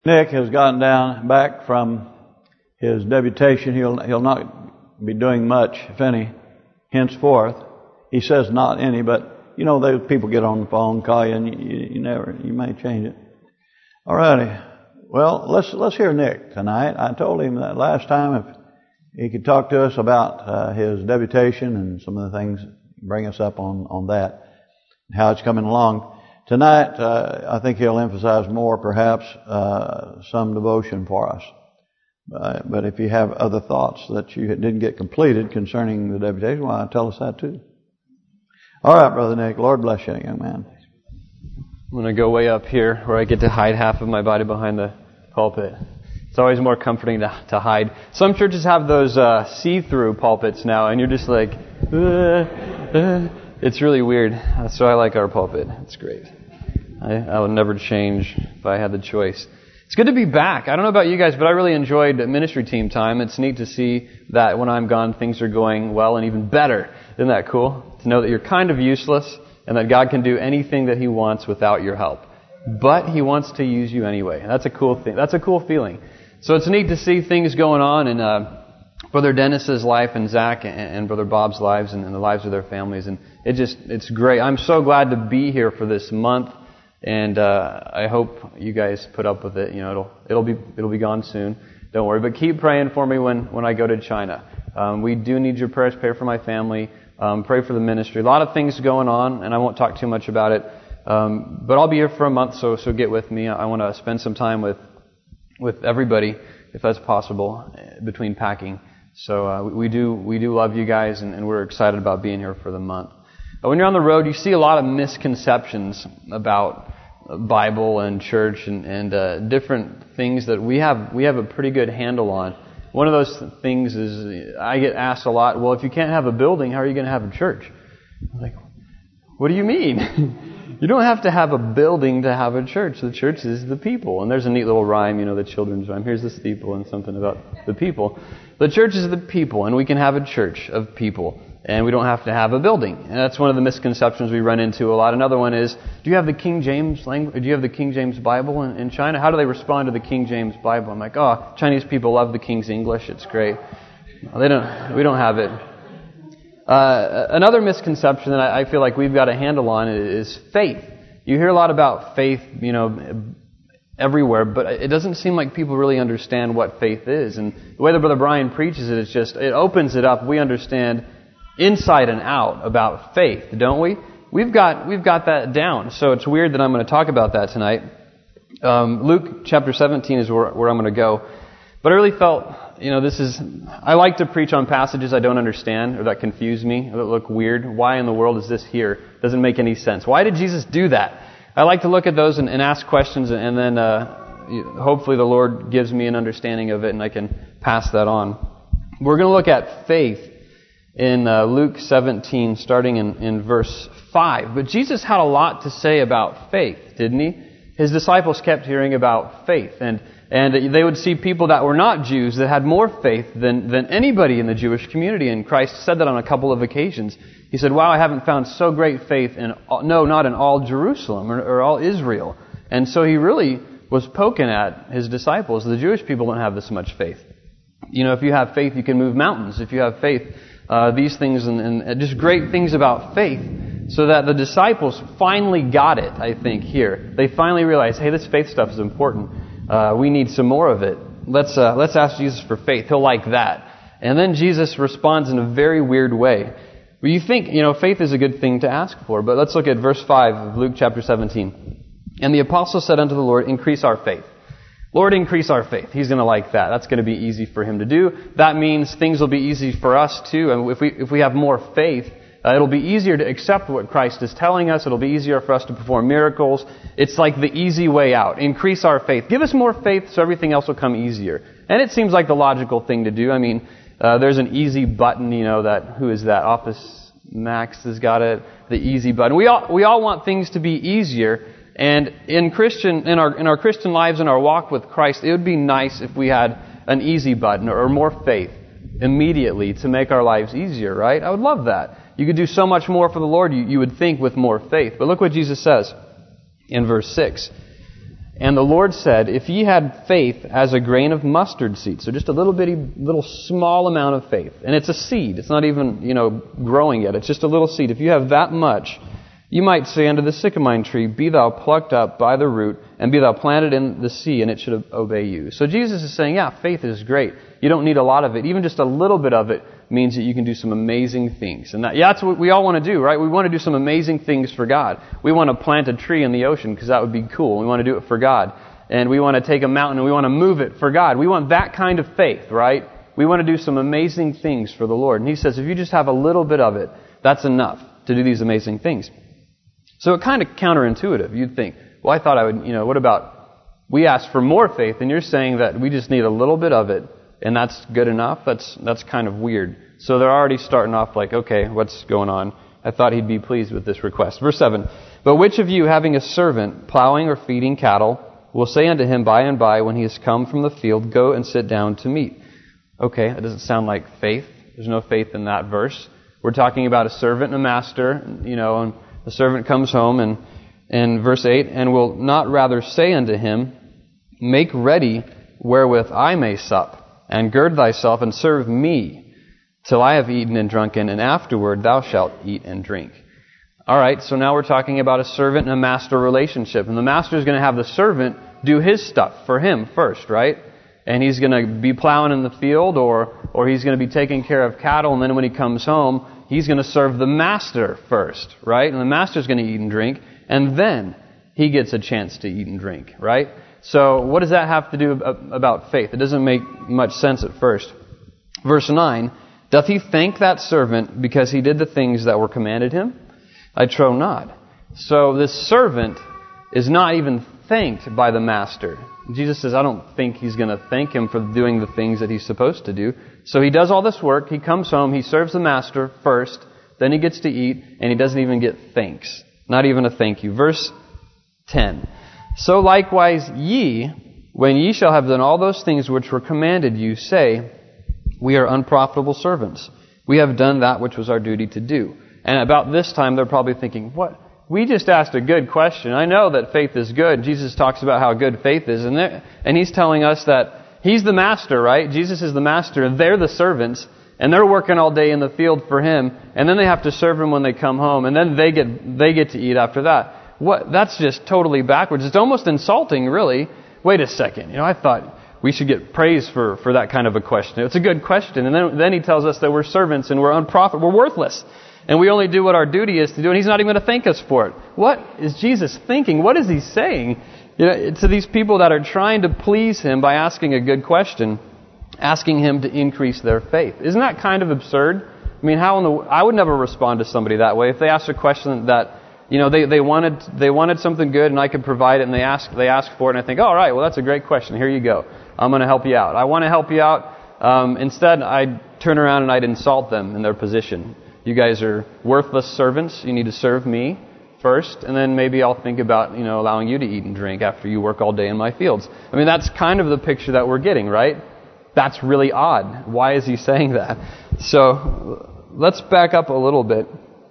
Nick has gotten back from his deputation. He'll not be doing much, if any, henceforth. He says not any, but you know, those people get on the phone, call you, and you may change it. All righty. Well, let's hear Nick tonight. I told him that last time if he could talk to us about his deputation and some of the things, bring us up on that, and how it's coming along. Tonight, I think he'll emphasize more, perhaps, some devotion for us. But if you have other thoughts that you didn't get completed concerning the deputation, well, tell us that too. All right, Brother Nick. Lord bless you, young man. I'm going to go way up here where I get to hide half of my body behind the pulpit. It's always more comforting to hide. Some churches have those see-through pulpits now, and you're just like, it's really weird. So I like our pulpit. It's great. I would never change if I had the choice. It's good to be back. I don't know about you guys, but I really enjoyed ministry team time. It's neat to see that when I'm gone, things are going well and even better. Isn't that cool? To know that you're kind of useless and that God can do anything that He wants without your help. But He wants to use you anyway. That's a cool thing. That's a cool feeling. So it's neat to see things going on in Brother Dennis's life and Zach and Brother Bob's lives and the lives of their families. And it's great. I'm so glad to be here for this month. And I hope you guys put up with it. You know, it'll be gone soon. Don't worry. But keep praying for me when I go to China. We do need your prayers. Pray for my family. Pray for the ministry. A lot of things going on, and I won't talk too much about it. But I'll be here for a month, so get with me. I want to spend some time with everybody, if that's possible, between packing. So we do love you guys, and we're excited about being here for the month. When you're on the road, you see a lot of misconceptions about Bible and church and different things that we have a pretty good handle on. One of those things is I get asked a lot, well, if you can't have a building, how are you going to have a church? I'm like, what do you mean? You don't have to have a building to have a church. The church is the people. And there's a neat little rhyme, the children's rhyme. Here's the steeple and something about the people. The church is the people, and we can have a church of people. And we don't have to have a building. And that's one of the misconceptions we run into a lot. Another one is, do you have the King James language? Do you have the King James Bible in China? How do they respond to the King James Bible? I'm like, Chinese people love the King's English. It's great. We don't have it. Another misconception that I feel like we've got a handle on is faith. You hear a lot about faith, everywhere, but it doesn't seem like people really understand what faith is. And the way that Brother Brian preaches it, it opens it up. We understand inside and out about faith, don't we? We've got that down. So it's weird that I'm going to talk about that tonight. Luke chapter 17 is where I'm going to go. But I really felt, I like to preach on passages I don't understand or that confuse me or that look weird. Why in the world is this here? Doesn't make any sense. Why did Jesus do that? I like to look at those and ask questions, and then hopefully the Lord gives me an understanding of it and I can pass that on. We're going to look at faith in Luke 17, starting in verse 5. But Jesus had a lot to say about faith, didn't He? His disciples kept hearing about faith, and they would see people that were not Jews that had more faith than anybody in the Jewish community. And Christ said that on a couple of occasions. He said, wow, I haven't found so great faith not in all Jerusalem or all Israel. And so He really was poking at His disciples. The Jewish people don't have this much faith. If you have faith, you can move mountains. If you have faith, these things and just great things about faith, so that the disciples finally got it, I think, here. They finally realized, hey, this faith stuff is important. We need some more of it. Let's ask Jesus for faith. He'll like that. And then Jesus responds in a very weird way. Well, you think, faith is a good thing to ask for, but let's look at verse 5 of Luke chapter 17. And the apostle said unto the Lord, increase our faith. Lord, increase our faith. He's going to like that. That's going to be easy for Him to do. That means things will be easy for us too. And if we have more faith, it'll be easier to accept what Christ is telling us. It'll be easier for us to perform miracles. It's like the easy way out. Increase our faith. Give us more faith so everything else will come easier. And it seems like the logical thing to do. I mean, there's an easy button, who is that? Office Max has got it. The easy button. We all want things to be easier. And in our Christian lives, in our walk with Christ, it would be nice if we had an easy button or more faith immediately to make our lives easier, right? I would love that. You could do so much more for the Lord, you would think, with more faith. But look what Jesus says in verse 6. And the Lord said, if ye had faith as a grain of mustard seed, so just a little small amount of faith, and it's a seed, it's not even, growing yet, it's just a little seed. If you have that much, you might say unto the sycamore tree, be thou plucked up by the root, and be thou planted in the sea, and it should obey you. So Jesus is saying, yeah, faith is great. You don't need a lot of it. Even just a little bit of it means that you can do some amazing things. And that's what we all want to do, right? We want to do some amazing things for God. We want to plant a tree in the ocean because that would be cool. We want to do it for God. And we want to take a mountain and we want to move it for God. We want that kind of faith, right? We want to do some amazing things for the Lord. And He says, if you just have a little bit of it, that's enough to do these amazing things. So it's kind of counterintuitive. You'd think, well, I thought I would, what about we ask for more faith, and you're saying that we just need a little bit of it, and that's good enough? That's kind of weird. So they're already starting off like, okay, what's going on? I thought He'd be pleased with this request. Verse 7, but which of you, having a servant plowing or feeding cattle, will say unto him by and by, when he is come from the field, go and sit down to meat? Okay, that doesn't sound like faith. There's no faith in that verse. We're talking about a servant and a master, and the servant comes home, and in verse 8, and will not rather say unto him, make ready wherewith I may sup, and gird thyself and serve me, till I have eaten and drunken, and afterward thou shalt eat and drink. All right, so now we're talking about a servant and a master relationship, and the master is going to have the servant do his stuff for him first, right? And he's going to be plowing in the field, or he's going to be taking care of cattle, and then when he comes home, he's going to serve the master first, right? And the master's going to eat and drink, and then he gets a chance to eat and drink, right? So what does that have to do about faith? It doesn't make much sense at first. Verse 9, doth he thank that servant because he did the things that were commanded him? I trow not. So this servant is not even thanked by the master. Jesus says, I don't think he's going to thank him for doing the things that he's supposed to do. So he does all this work, he comes home, he serves the master first, then he gets to eat, and he doesn't even get thanks. Not even a thank you. Verse 10. So likewise ye, when ye shall have done all those things which were commanded you, say, we are unprofitable servants. We have done that which was our duty to do. And about this time they're probably thinking, what? We just asked a good question. I know that faith is good. Jesus talks about how good faith is. And He's telling us that He's the master, right? Jesus is the master, and they're the servants. And they're working all day in the field for Him. And then they have to serve Him when they come home. And then they get to eat after that. What? That's just totally backwards. It's almost insulting, really. Wait a second. I thought we should get praise for that kind of a question. It's a good question. And then He tells us that we're servants and we're unprofitable. We're worthless. And we only do what our duty is to do, and He's not even going to thank us for it. What is Jesus thinking? What is He saying? To these people that are trying to please Him by asking a good question, asking Him to increase their faith. Isn't that kind of absurd? I mean, I would never respond to somebody that way. If they asked a question that, they wanted something good and I could provide it, and they ask for it, and I think, all right, well, that's a great question. Here you go. I'm going to help you out. I want to help you out. Instead, I'd turn around and I'd insult them in their position. You guys are worthless servants. You need to serve me first, and then maybe I'll think about, allowing you to eat and drink after you work all day in my fields. I mean, that's kind of the picture that we're getting, right? That's really odd. Why is He saying that? So let's back up a little bit.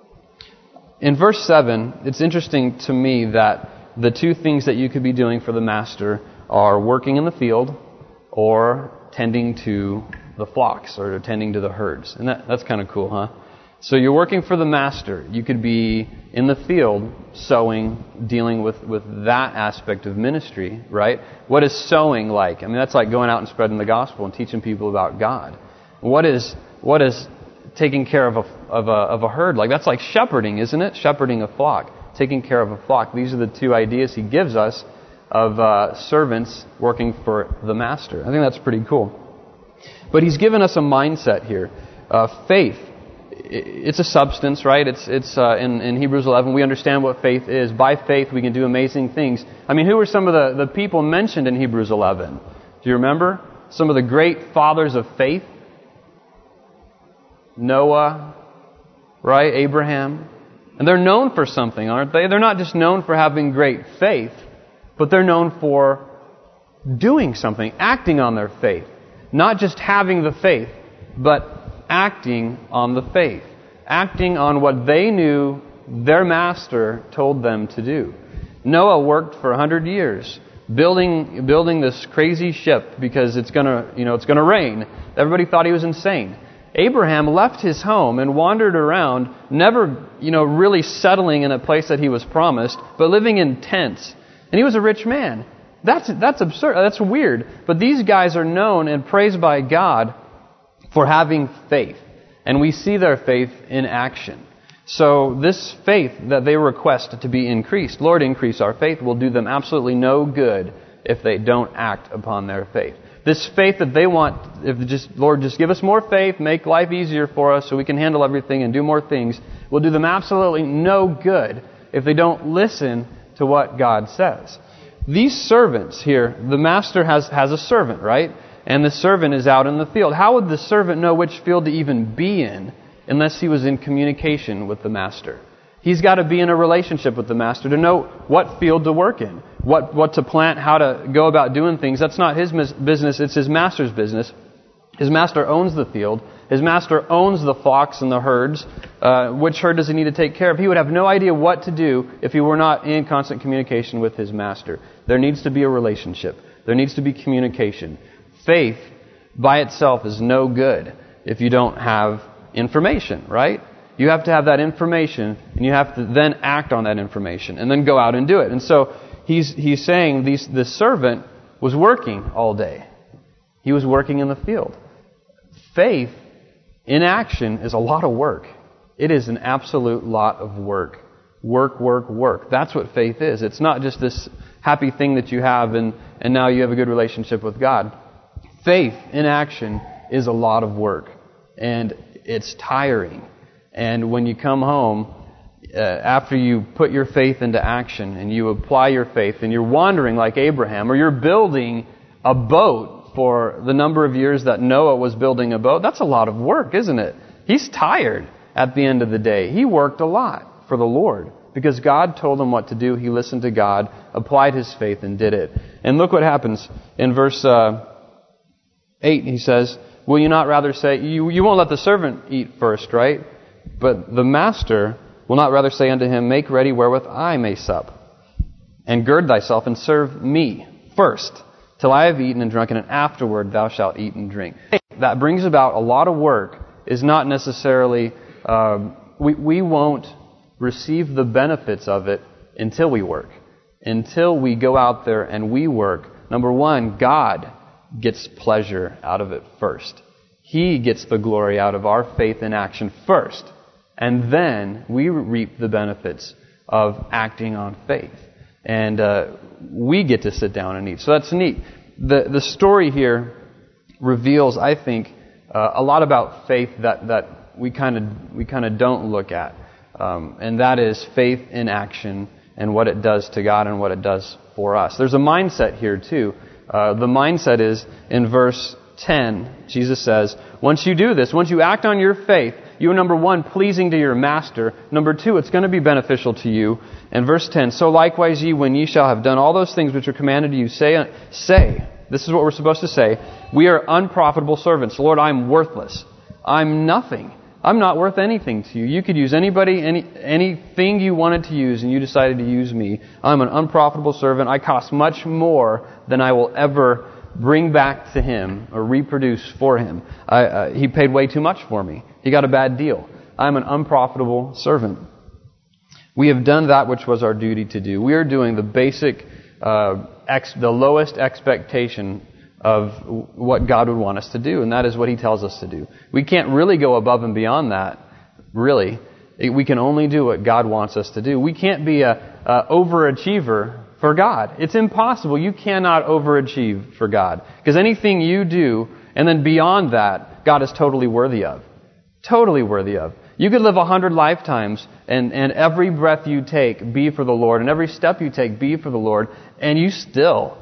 In verse 7, it's interesting to me that the two things that you could be doing for the master are working in the field or tending to the flocks or tending to the herds. And that's kind of cool, huh? So you're working for the master. You could be in the field sowing, dealing with that aspect of ministry, right? What is sowing like? I mean, that's like going out and spreading the gospel and teaching people about God. What is taking care of a herd like? That's like shepherding, isn't it? Shepherding a flock, taking care of a flock. These are the two ideas He gives us of servants working for the master. I think that's pretty cool. But He's given us a mindset here. Faith. It's a substance, right? It's in Hebrews 11, we understand what faith is. By faith, we can do amazing things. I mean, who were some of the people mentioned in Hebrews 11? Do you remember? Some of the great fathers of faith? Noah, right? Abraham. And they're known for something, aren't they? They're not just known for having great faith, but they're known for doing something, acting on their faith. Not just having the faith, but acting on the faith. Acting on what they knew their master told them to do. Noah worked for 100 years, building this crazy ship because it's gonna rain. Everybody thought he was insane. Abraham left his home and wandered around, never, really settling in a place that he was promised, but living in tents. And he was a rich man. That's absurd. That's weird. But these guys are known and praised by God for having faith. And we see their faith in action. So this faith that they request to be increased, Lord, increase our faith, will do them absolutely no good if they don't act upon their faith. This faith that they want, Lord, just give us more faith, make life easier for us so we can handle everything and do more things, will do them absolutely no good if they don't listen to what God says. These servants here, the master has a servant, right? And the servant is out in the field. How would the servant know which field to even be in unless he was in communication with the master? He's got to be in a relationship with the master to know what field to work in, what to plant, how to go about doing things. That's not his business, it's his master's business. His master owns the field. His master owns the flocks and the herds. Which herd does he need to take care of? He would have no idea what to do if he were not in constant communication with his master. There needs to be a relationship. There needs to be communication. Faith by itself is no good if you don't have information, right? You have to have that information, and you have to then act on that information, and then go out and do it. And so he's saying the servant was working all day. He was working in the field. Faith in action is a lot of work. It is an absolute lot of work. Work, work, work. That's what faith is. It's not just this happy thing that you have and now you have a good relationship with God. Faith in action is a lot of work. And it's tiring. And when you come home, after you put your faith into action and you apply your faith and you're wandering like Abraham, or you're building a boat for the number of years that Noah was building a boat, that's a lot of work, isn't it? He's tired at the end of the day. He worked a lot for the Lord because God told him what to do. He listened to God, applied his faith, and did it. And look what happens in verse 8. He says, will you not rather say, you won't let the servant eat first, right? But the master will not rather say unto him, make ready wherewith I may sup, and gird thyself and serve me first, till I have eaten and drunken, and afterward thou shalt eat and drink. That brings about a lot of work. Is not necessarily, we won't receive the benefits of it until we work. Until we go out there and we work. Number one, God gets pleasure out of it first. He gets the glory out of our faith in action first. And then we reap the benefits of acting on faith. And we get to sit down and eat. So that's neat. The story here reveals, I think, a lot about faith that we kind of don't look at. And that is faith in action and what it does to God and what it does for us. There's a mindset here too. The mindset is in verse 10, Jesus says, once you do this, once you act on your faith, you are, number one, pleasing to your master. Number two, it's going to be beneficial to you. And verse 10, so likewise ye, when ye shall have done all those things which are commanded you, say, this is what we're supposed to say, we are unprofitable servants. Lord, I'm worthless. I'm nothing. I'm not worth anything to you. You could use anybody, anything you wanted to use, and you decided to use me. I'm an unprofitable servant. I cost much more than I will ever bring back to him or reproduce for him. He paid way too much for me. He got a bad deal. I'm an unprofitable servant. We have done that which was our duty to do. We are doing the basic, the lowest expectation of what God would want us to do, and that is what He tells us to do. We can't really go above and beyond that, really. We can only do what God wants us to do. We can't be a overachiever for God. It's impossible. You cannot overachieve for God. Because anything you do, and then beyond that, God is totally worthy of. Totally worthy of. You could live 100 lifetimes, and every breath you take be for the Lord, and every step you take be for the Lord, and you still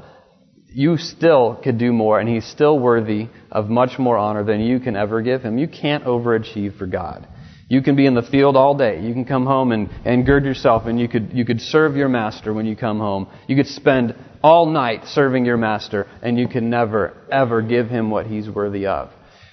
could do more, and He's still worthy of much more honor than you can ever give Him. You can't overachieve for God. You can be in the field all day. You can come home and gird yourself, and you could serve your master when you come home. You could spend all night serving your master, and you can never, ever give him what he's worthy of.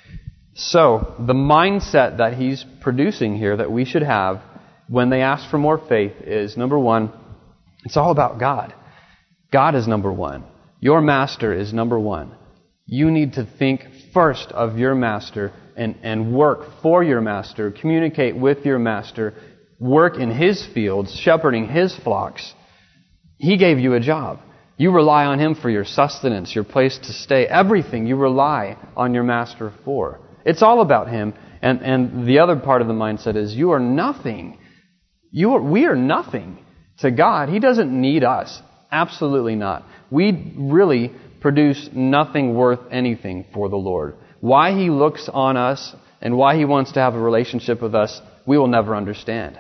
So, the mindset that He's producing here that we should have when they ask for more faith is, number one, it's all about God. God is number one. Your master is number one. You need to think first of your master and work for your master, communicate with your master, work in his fields, shepherding his flocks. He gave you a job. You rely on him for your sustenance, your place to stay, everything you rely on your master for. It's all about him. And the other part of the mindset is you are nothing. We are nothing to God. He doesn't need us. Absolutely not. We really produce nothing worth anything for the Lord. Why he looks on us and why he wants to have a relationship with us, we will never understand.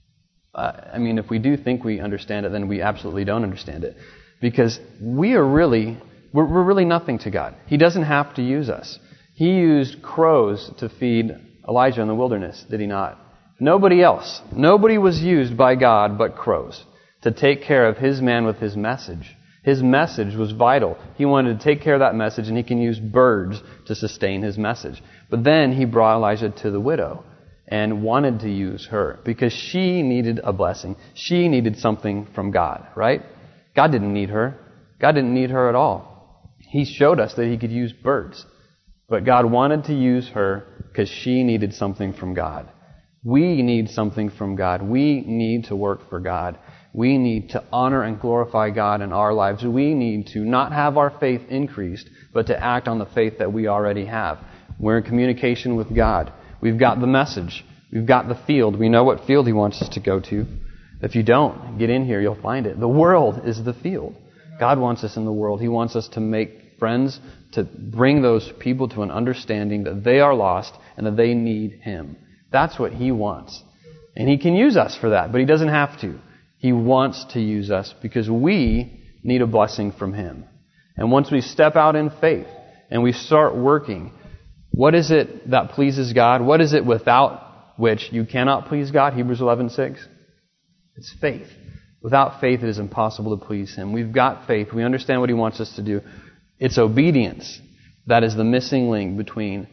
If we do think we understand it, then we absolutely don't understand it. Because we're really nothing to God. He doesn't have to use us. He used crows to feed Elijah in the wilderness, did he not? Nobody else. Nobody was used by God but crows to take care of his man with his message. His message was vital. He wanted to take care of that message, and he can use birds to sustain his message. But then he brought Elijah to the widow and wanted to use her because she needed a blessing. She needed something from God, right? God didn't need her. God didn't need her at all. He showed us that he could use birds. But God wanted to use her because she needed something from God. We need something from God. We need to work for God. We need to honor and glorify God in our lives. We need to not have our faith increased, but to act on the faith that we already have. We're in communication with God. We've got the message. We've got the field. We know what field he wants us to go to. If you don't, get in here, you'll find it. The world is the field. God wants us in the world. He wants us to make friends, to bring those people to an understanding that they are lost and that they need him. That's what he wants. And he can use us for that, but he doesn't have to. He wants to use us because we need a blessing from him. And once we step out in faith and we start working, what is it that pleases God? What is it without which you cannot please God? Hebrews 11:6. It's faith. Without faith, it is impossible to please him. We've got faith. We understand what he wants us to do. It's obedience that is the missing link between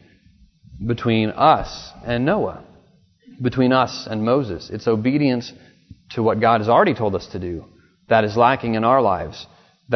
us and Noah, between us and Moses. It's obedience to what God has already told us to do that is lacking in our lives.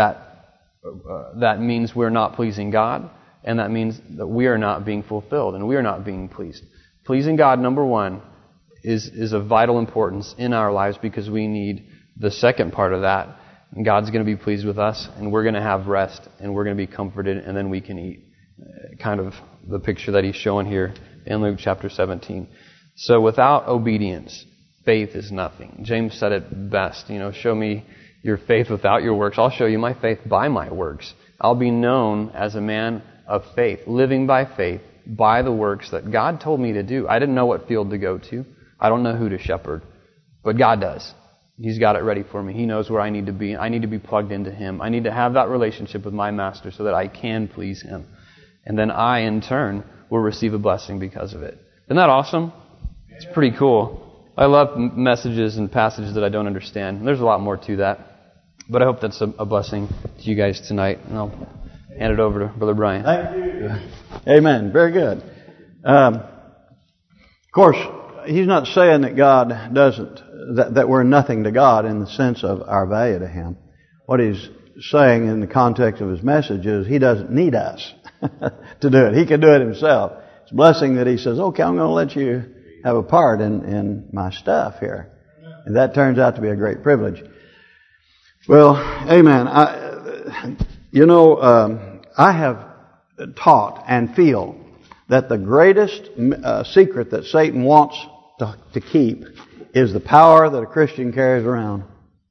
That means we're not pleasing God, and that means that we are not being fulfilled and we are not being pleased. Pleasing God, number one, is of vital importance in our lives because we need the second part of that. And God's going to be pleased with us, and we're going to have rest, and we're going to be comforted, and then we can eat. Kind of the picture that he's showing here in Luke chapter 17. So without obedience, faith is nothing. James said it best. Show me your faith without your works. I'll show you my faith by my works. I'll be known as a man of faith, living by faith, by the works that God told me to do. I didn't know what field to go to. I don't know who to shepherd, but God does. He's got it ready for me. He knows where I need to be. I need to be plugged into him. I need to have that relationship with my master so that I can please him. And then I, in turn, will receive a blessing because of it. Isn't that awesome? It's pretty cool. I love messages and passages that I don't understand. There's a lot more to that. But I hope that's a blessing to you guys tonight. And I'll hand it over to Brother Brian. Thank you. Amen. Very good. Of course, he's not saying that God doesn't, that we're nothing to God in the sense of our value to him. What he's saying in the context of his message is he doesn't need us to do it. He can do it himself. It's a blessing that he says, okay, I'm going to let you have a part in my stuff here. And that turns out to be a great privilege. Well, amen. I have taught and feel that the greatest secret that Satan wants to keep is the power that a Christian carries around.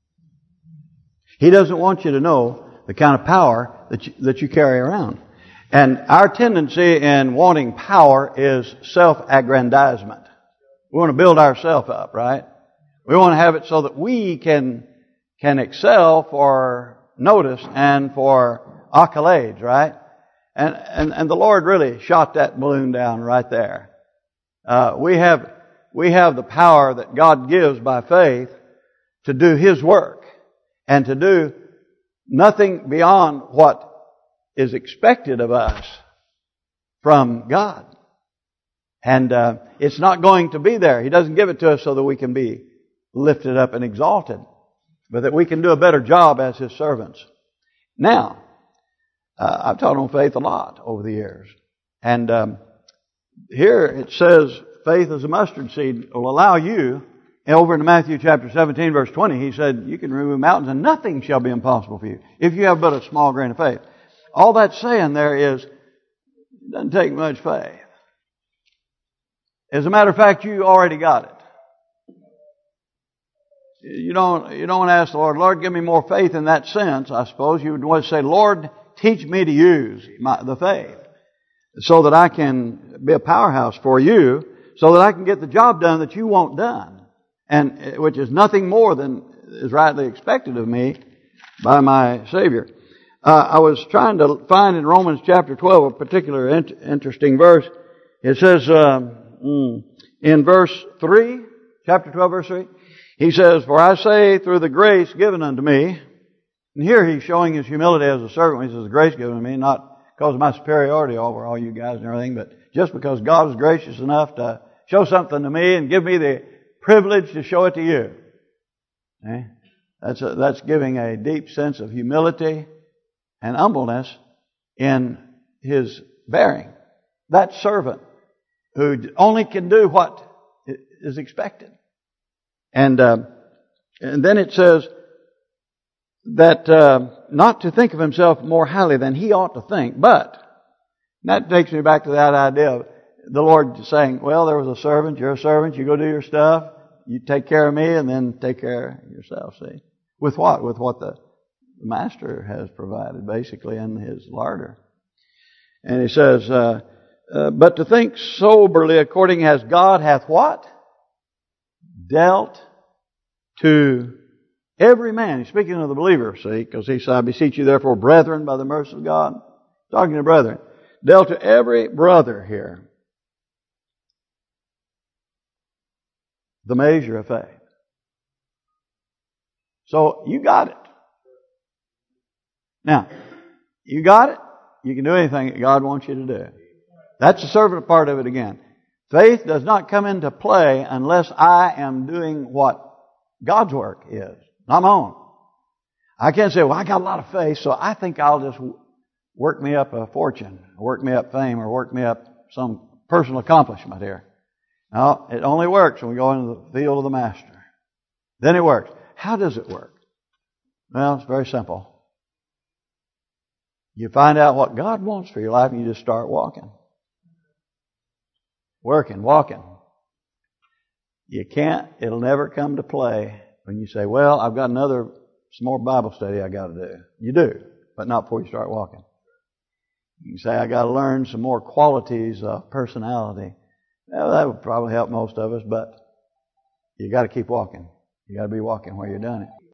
He doesn't want you to know the kind of power that you carry around. And our tendency in wanting power is self-aggrandizement. We want to build ourselves up, right? We want to have it so that we can excel for notice and for accolades, right? And the Lord really shot that balloon down right there. We have the power that God gives by faith to do his work and to do nothing beyond what is expected of us from God. And it's not going to be there. He doesn't give it to us so that we can be lifted up and exalted, but that we can do a better job as his servants. Now, I've taught on faith a lot over the years. And here it says faith as a mustard seed will allow you. And over in Matthew chapter 17, verse 20, he said, you can remove mountains and nothing shall be impossible for you if you have but a small grain of faith. All that's saying there is, it doesn't take much faith. As a matter of fact, you already got it. You don't want to ask the Lord, give me more faith in that sense, I suppose. You would want to say, Lord, teach me to use the faith so that I can be a powerhouse for you, so that I can get the job done that you want done, and which is nothing more than is rightly expected of me by my Savior. I was trying to find in Romans chapter 12 a particular interesting verse. It says in verse 3, chapter 12, verse 3, he says, for I say through the grace given unto me, and here he's showing his humility as a servant when he says the grace given to me, not because of my superiority over all you guys and everything, but just because God was gracious enough to show something to me and give me the privilege to show it to you. Okay? That's giving a deep sense of humility and humbleness in his bearing. That servant who only can do what is expected. And then it says that not to think of himself more highly than he ought to think. But that takes me back to that idea of the Lord saying, well, there was a servant, you're a servant, you go do your stuff, you take care of me, and then take care of yourself, see. With what? With what the master has provided, basically, in his larder. And he says, but to think soberly according as God hath what? Dealt to every man. He's speaking of the believer, see, because he said, I beseech you therefore, brethren, by the mercy of God. Talking to brethren. Dealt to every brother here the measure of faith. So you got it. Now, you got it. You can do anything that God wants you to do. That's the servant part of it again. Faith does not come into play unless I am doing what God's work is, not my own. I can't say, well, I got a lot of faith, so I think I'll just work me up a fortune, or work me up fame, or work me up some personal accomplishment here. No, it only works when we go into the field of the Master. Then it works. How does it work? Well, it's very simple. You find out what God wants for your life and you just start walking. Working, walking. You can't, it'll never come to play when you say, well, I've got some more Bible study I got to do. You do, but not before you start walking. You can say, I got to learn some more qualities of personality. Well, that would probably help most of us, but you got to keep walking. You got to be walking where you're doing it.